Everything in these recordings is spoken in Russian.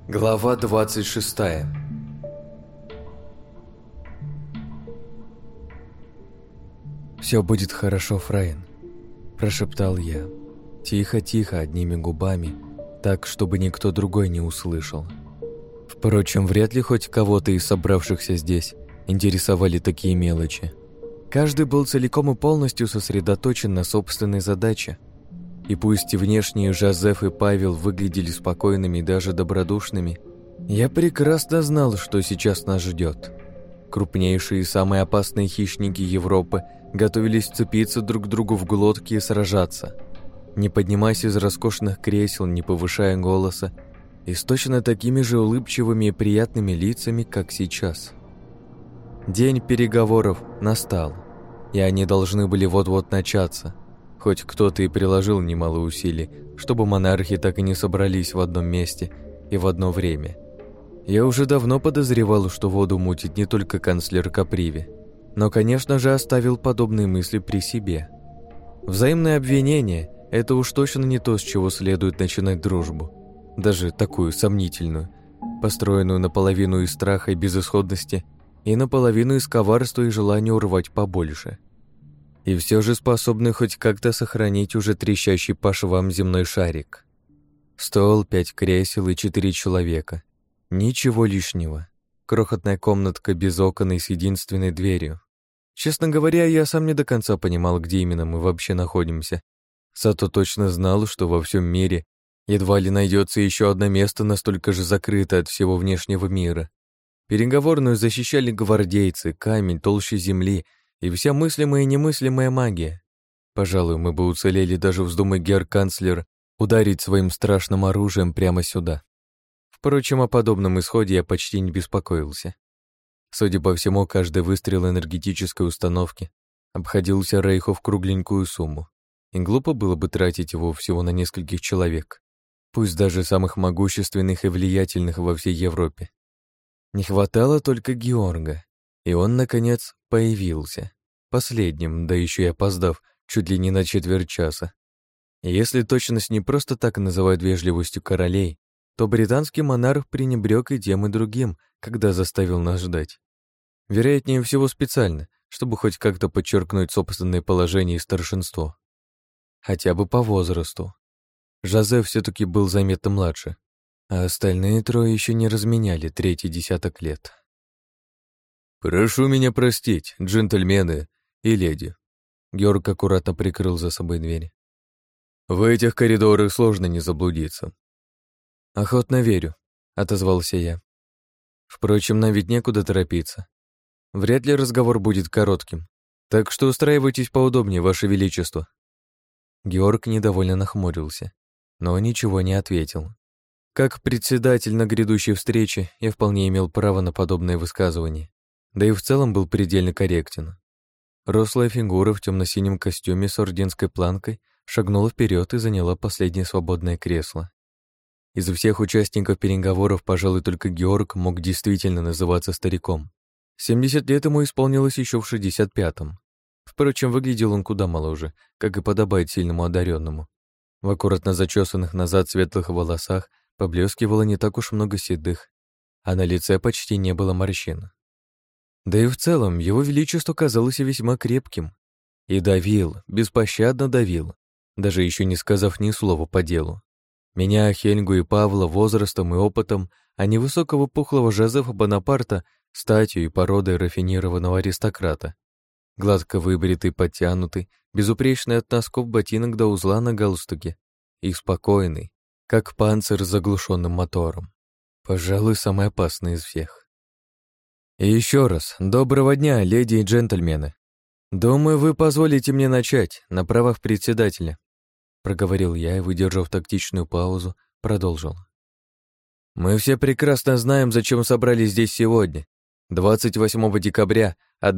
Глава 26. «Все будет хорошо, Фрейн», – прошептал я. Тихо-тихо, одними губами, так, чтобы никто другой не услышал. Впрочем, вряд ли хоть кого-то из собравшихся здесь интересовали такие мелочи. Каждый был целиком и полностью сосредоточен на собственной задаче. И пусть внешние Жозеф и Павел выглядели спокойными и даже добродушными, я прекрасно знал, что сейчас нас ждет. Крупнейшие и самые опасные хищники Европы готовились вцепиться друг другу в глотки и сражаться. Не поднимаясь из роскошных кресел, не повышая голоса, и с точно такими же улыбчивыми и приятными лицами, как сейчас. День переговоров настал, и они должны были вот-вот начаться. Хоть кто-то и приложил немало усилий, чтобы монархи так и не собрались в одном месте и в одно время. Я уже давно подозревал, что воду мутит не только канцлер Каприви, но, конечно же, оставил подобные мысли при себе. Взаимное обвинение – это уж точно не то, с чего следует начинать дружбу, даже такую сомнительную, построенную наполовину из страха и безысходности и наполовину из коварства и желания урвать побольше. И все же способны хоть как-то сохранить уже трещащий по швам земной шарик. Стол, 5 кресел и 4 человека. Ничего лишнего. Крохотная комнатка без окон и с единственной дверью. Честно говоря, я сам не до конца понимал, где именно мы вообще находимся. Зато точно знал, что во всем мире едва ли найдется еще одно место настолько же закрытое от всего внешнего мира. Переговорную защищали гвардейцы, камень толще земли и вся мыслимая и немыслимая магия. Пожалуй, мы бы уцелели, даже вздумай герр-канцлер ударить своим страшным оружием прямо сюда. Впрочем, о подобном исходе я почти не беспокоился. Судя по всему, каждый выстрел энергетической установки обходился Рейху в кругленькую сумму, и глупо было бы тратить его всего на нескольких человек, пусть даже самых могущественных и влиятельных во всей Европе. Не хватало только Георга, и он, наконец, появился. Последним, да еще и опоздав чуть ли не на четверть часа. И если точность не просто так называют вежливостью королей, то британский монарх пренебрег и тем, и другим, когда заставил нас ждать. Вероятнее всего специально, чтобы хоть как-то подчеркнуть собственное положение и старшинство. Хотя бы по возрасту. Жозеф все-таки был заметно младше, а остальные трое еще не разменяли третий десяток лет. «Прошу меня простить, джентльмены и леди». Георг аккуратно прикрыл за собой дверь. «В этих коридорах сложно не заблудиться». «Охотно верю», — отозвался я. «Впрочем, нам ведь некуда торопиться. Вряд ли разговор будет коротким, так что устраивайтесь поудобнее, Ваше Величество». Георг недовольно нахмурился, но ничего не ответил. Как председатель на грядущей встрече я вполне имел право на подобное высказывание, да и в целом был предельно корректен. Рослая фигура в темно-синем костюме с орденской планкой шагнула вперед и заняла последнее свободное кресло. Из всех участников переговоров, пожалуй, только Георг мог действительно называться стариком. 70 лет ему исполнилось еще в 65-м. Впрочем, выглядел он куда моложе, как и подобает сильному одаренному. В аккуратно зачесанных назад светлых волосах поблескивало не так уж много седых, а на лице почти не было морщин. Да и в целом его величество казалось весьма крепким. И давил, беспощадно давил, даже еще не сказав ни слова по делу. Меня, Хельгу и Павла возрастом и опытом, а невысокого пухлого Жозефа Бонапарта статью и породой рафинированного аристократа. Гладко выбритый, подтянутый, безупречный от носков ботинок до узла на галстуке и спокойный, как панцирь с заглушенным мотором. Пожалуй, самый опасный из всех. И еще раз, доброго дня, леди и джентльмены. Думаю, вы позволите мне начать на правах председателя. Проговорил я и, выдержав тактичную паузу, продолжил. Мы все прекрасно знаем, зачем собрались здесь сегодня, 28 декабря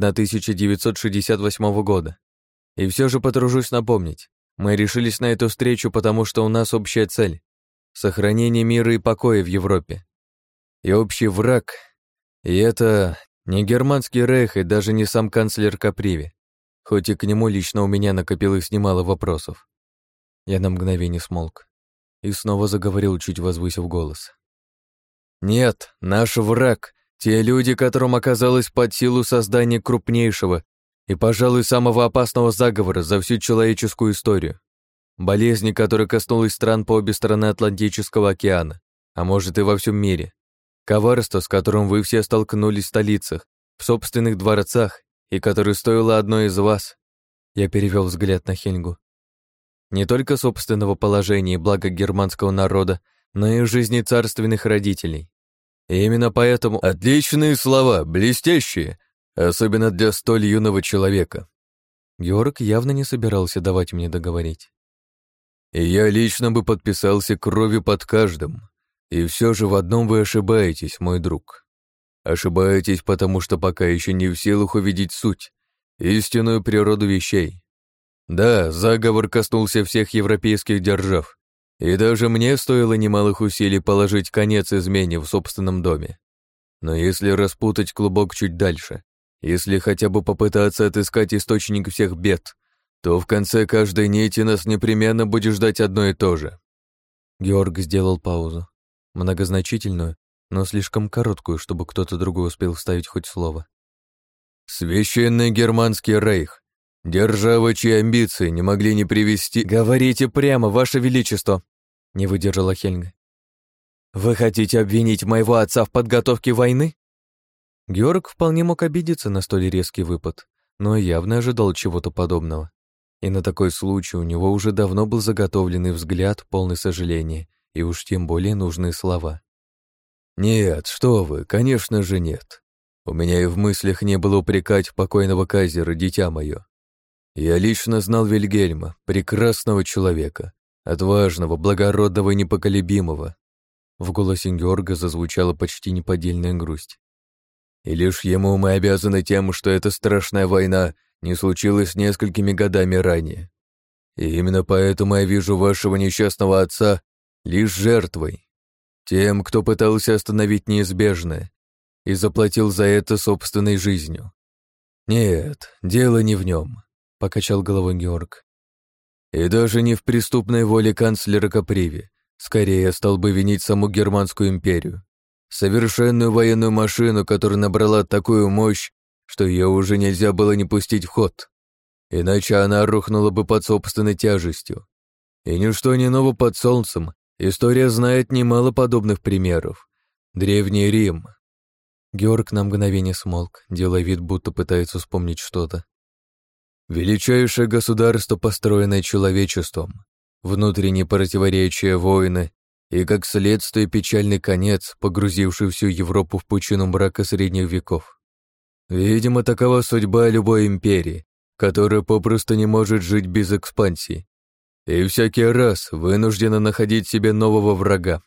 1968 года. И все же потружусь напомнить, мы решились на эту встречу, потому что у нас общая цель — сохранение мира и покоя в Европе. И общий враг, и это не германский рейх и даже не сам канцлер Каприви, хоть и к нему лично у меня накопилось немало вопросов. Я на мгновение смолк и снова заговорил, чуть возвысив голос. Нет, наш враг — те люди, которым оказалось под силу создания крупнейшего и, пожалуй, самого опасного заговора за всю человеческую историю. Болезни, которая коснулась стран по обе стороны Атлантического океана, а может и во всем мире. Коварство, с которым вы все столкнулись в столицах, в собственных дворцах, и которое стоило одной из вас. Я перевел взгляд на Хельгу. Не только собственного положения и блага германского народа, но и жизни царственных родителей. И именно поэтому отличные слова, блестящие, особенно для столь юного человека. Георг явно не собирался давать мне договорить. И я лично бы подписался кровью под каждым. И все же в одном вы ошибаетесь, мой друг. Ошибаетесь, потому что пока еще не в силах увидеть суть, истинную природу вещей. Да, заговор коснулся всех европейских держав, и даже мне стоило немалых усилий положить конец измене в собственном доме. Но если распутать клубок чуть дальше, если хотя бы попытаться отыскать источник всех бед, то в конце каждой нити нас непременно будет ждать одно и то же. Георг сделал паузу. Многозначительную, но слишком короткую, чтобы кто-то другой успел вставить хоть слово. Священный германский рейх. Держава, чьи амбиции не могли не привести... «Говорите прямо, Ваше Величество!» — не выдержала Хельга. «Вы хотите обвинить моего отца в подготовке войны?» Георг вполне мог обидеться на столь резкий выпад, но явно ожидал чего-то подобного. И на такой случай у него уже давно был заготовленный взгляд, полный сожаления, и уж тем более нужные слова. «Нет, что вы, конечно же нет. У меня и в мыслях не было упрекать покойного кайзера, дитя мое. Я лично знал Вильгельма, прекрасного человека, отважного, благородного и непоколебимого». В голосе Георга зазвучала почти неподдельная грусть. «И лишь ему мы обязаны тем, что эта страшная война не случилась несколькими годами ранее. И именно поэтому я вижу вашего несчастного отца лишь жертвой, тем, кто пытался остановить неизбежное и заплатил за это собственной жизнью. Нет, дело не в нем», — покачал головой Георг. «И даже не в преступной воле канцлера Каприви. Скорее, я стал бы винить саму Германскую империю. Совершенную военную машину, которая набрала такую мощь, что ее уже нельзя было не пустить в ход. Иначе она рухнула бы под собственной тяжестью. И ничто не ново под солнцем. История знает немало подобных примеров. Древний Рим». Георг на мгновение смолк, делая вид, будто пытается вспомнить что-то. «Величайшее государство, построенное человечеством, внутренние противоречия, войны и, как следствие, печальный конец, погрузивший всю Европу в пучину мрака средних веков. Видимо, такова судьба любой империи, которая попросту не может жить без экспансии. И всякий раз вынуждена находить себе нового врага.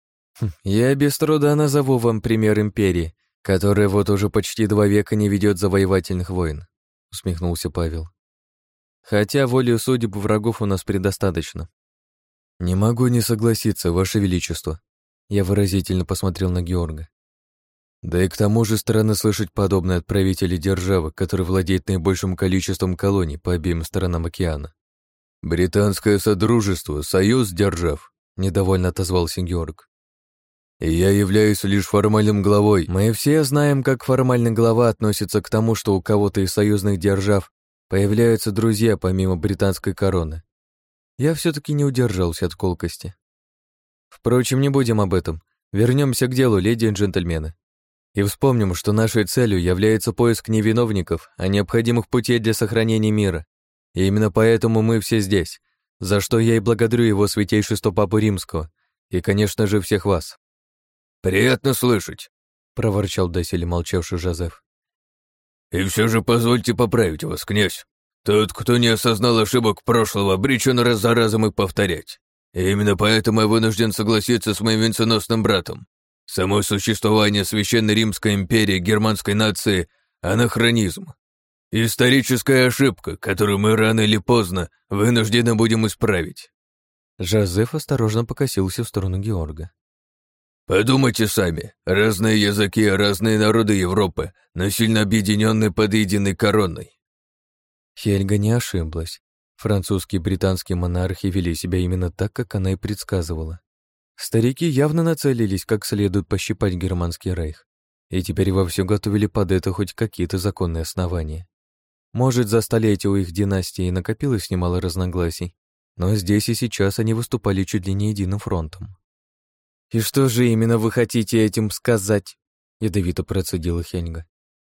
Я без труда назову вам пример империи, которая вот уже почти 2 века не ведет завоевательных войн», — усмехнулся Павел. «Хотя волею судеб врагов у нас предостаточно». «Не могу не согласиться, Ваше Величество», — я выразительно посмотрел на Георга. «Да и к тому же странно слышать подобное от правителей державы, который владеет наибольшим количеством колоний по обеим сторонам океана». «Британское содружество, союз держав», — недовольно отозвался Георг. «И я являюсь лишь формальным главой. Мы все знаем, как формальный глава относится к тому, что у кого-то из союзных держав появляются друзья помимо британской короны». Я все-таки не удержался от колкости. Впрочем, не будем об этом. Вернемся к делу, леди и джентльмены. И вспомним, что нашей целью является поиск не виновников, а необходимых путей для сохранения мира. И именно поэтому мы все здесь, за что я и благодарю его святейшество Папу Римского и, конечно же, всех вас. «Приятно слышать», — проворчал доселе молчавший Жозеф. «И все же позвольте поправить вас, князь. Тот, кто не осознал ошибок прошлого, обречен раз за разом их повторять. И именно поэтому я вынужден согласиться с моим венценосным братом. Само существование Священной Римской империи германской нации — анахронизм. Историческая ошибка, которую мы рано или поздно вынуждены будем исправить». Жозеф осторожно покосился в сторону Георга. «Подумайте сами. Разные языки, разные народы Европы, но сильно объединенные под единой короной». Хельга не ошиблась. Французские и британские монархи вели себя именно так, как она и предсказывала. Старики явно нацелились как следует пощипать германский рейх, и теперь вовсю готовили под это хоть какие-то законные основания. Может, за столетия у их династии накопилось немало разногласий, но здесь и сейчас они выступали чуть ли не единым фронтом. «И что же именно вы хотите этим сказать?» — ядовито процедила Хельга.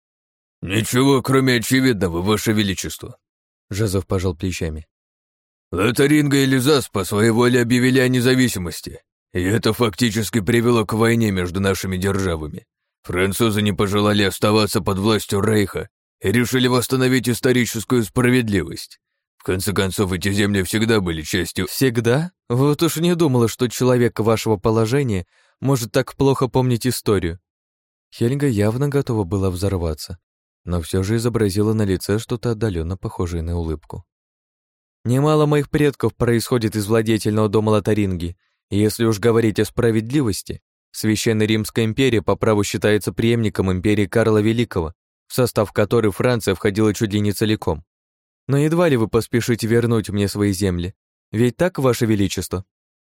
«Ничего, кроме очевидного, Ваше Величество». Жазов пожал плечами. Лотаринга и Эльзас по своей воле объявили о независимости, и это фактически привело к войне между нашими державами. Французы не пожелали оставаться под властью Рейха и решили восстановить историческую справедливость. В конце концов, эти земли всегда были частью... «Всегда? Вот уж не думала, что человек вашего положения может так плохо помнить историю». Хельга явно готова была взорваться, но все же изобразила на лице что-то отдаленно похожее на улыбку. «Немало моих предков происходит из владетельного дома Лотаринги, и если уж говорить о справедливости, Священная Римская империя по праву считается преемником империи Карла Великого, в состав которой Франция входила чуть ли не целиком. Но едва ли вы поспешите вернуть мне свои земли. Ведь так, Ваше Величество?»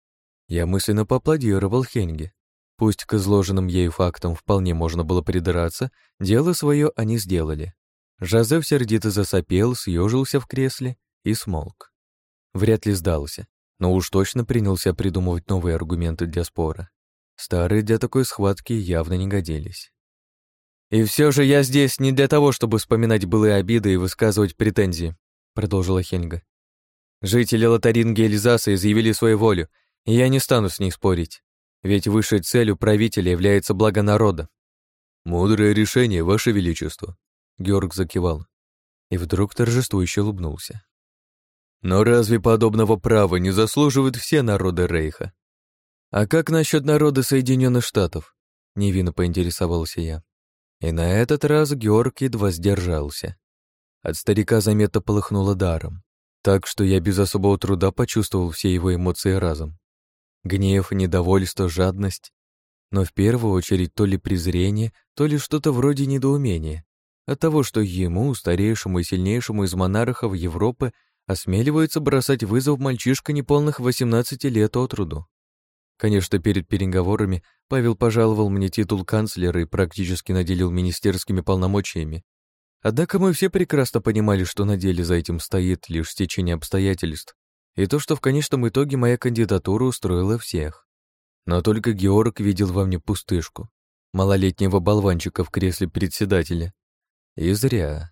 Я мысленно поаплодировал Хельге. Пусть к изложенным ею фактам вполне можно было придраться, дело свое они сделали. Жозеф сердито засопел, съежился в кресле и смолк. Вряд ли сдался, но уж точно принялся придумывать новые аргументы для спора. Старые для такой схватки явно не годились. «И все же я здесь не для того, чтобы вспоминать былые обиды и высказывать претензии», продолжила Хельга. «Жители Лотаринги и Эльзаса изъявили свою волю, и я не стану с ней спорить, ведь высшей целью правителя является благо народа». «Мудрое решение, Ваше Величество», — Георг закивал, и вдруг торжествующе улыбнулся. «Но разве подобного права не заслуживают все народы Рейха?» «А как насчет народа Соединенных Штатов?» — невинно поинтересовался я. И на этот раз Георг едва сдержался. От старика заметно полыхнуло даром, так что я без особого труда почувствовал все его эмоции разом. Гнев, недовольство, жадность. Но в первую очередь то ли презрение, то ли что-то вроде недоумения от того, что ему, старейшему и сильнейшему из монархов Европы, осмеливается бросать вызов мальчишка неполных 18 лет от роду. Конечно, перед переговорами Павел пожаловал мне титул канцлера и практически наделил министерскими полномочиями. Однако мы все прекрасно понимали, что на деле за этим стоит лишь стечение обстоятельств, и то, что в конечном итоге моя кандидатура устроила всех. Но только Георг видел во мне пустышку, малолетнего болванчика в кресле председателя. И зря.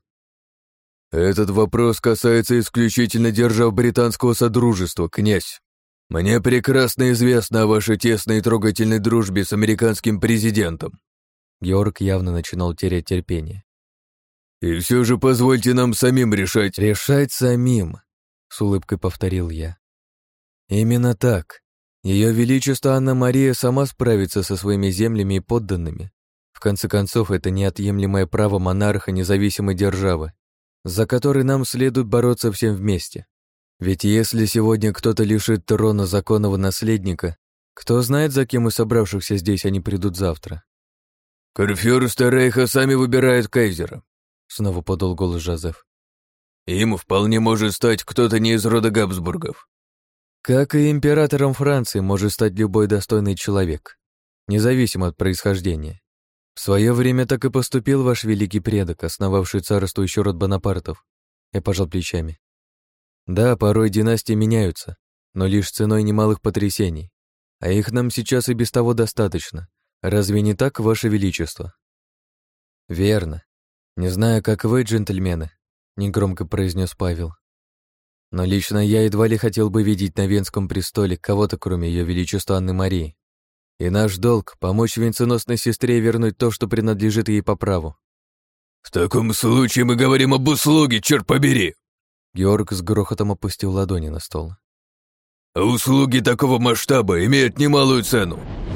«Этот вопрос касается исключительно держав британского содружества, князь. Мне прекрасно известно о вашей тесной и трогательной дружбе с американским президентом». Георг явно начинал терять терпение. «И все же позвольте нам самим решать». «Решать самим», — с улыбкой повторил я. «Именно так. Ее Величество Анна-Мария сама справится со своими землями и подданными. В конце концов, это неотъемлемое право монарха независимой державы, за который нам следует бороться всем вместе. Ведь если сегодня кто-то лишит трона законного наследника, кто знает, за кем из собравшихся здесь они придут завтра». «Курфюрсты Рейха сами выбирают кайзера», — снова подал голос Жозеф. «Им вполне может стать кто-то не из рода Габсбургов». «Как и императором Франции может стать любой достойный человек, независимо от происхождения. В свое время так и поступил ваш великий предок, основавший царствующий род Бонапартов». Я пожал плечами. «Да, порой династии меняются, но лишь ценой немалых потрясений. А их нам сейчас и без того достаточно. Разве не так, ваше величество?» «Верно. Не знаю, как вы, джентльмены», — негромко произнес Павел. «Но лично я едва ли хотел бы видеть на Венском престоле кого-то, кроме ее величества Анны-Марии. И наш долг — помочь венценосной сестре вернуть то, что принадлежит ей по праву». «В таком случае мы говорим об услуге, черт побери!» Георг с грохотом опустил ладони на стол. «А услуги такого масштаба имеют немалую цену.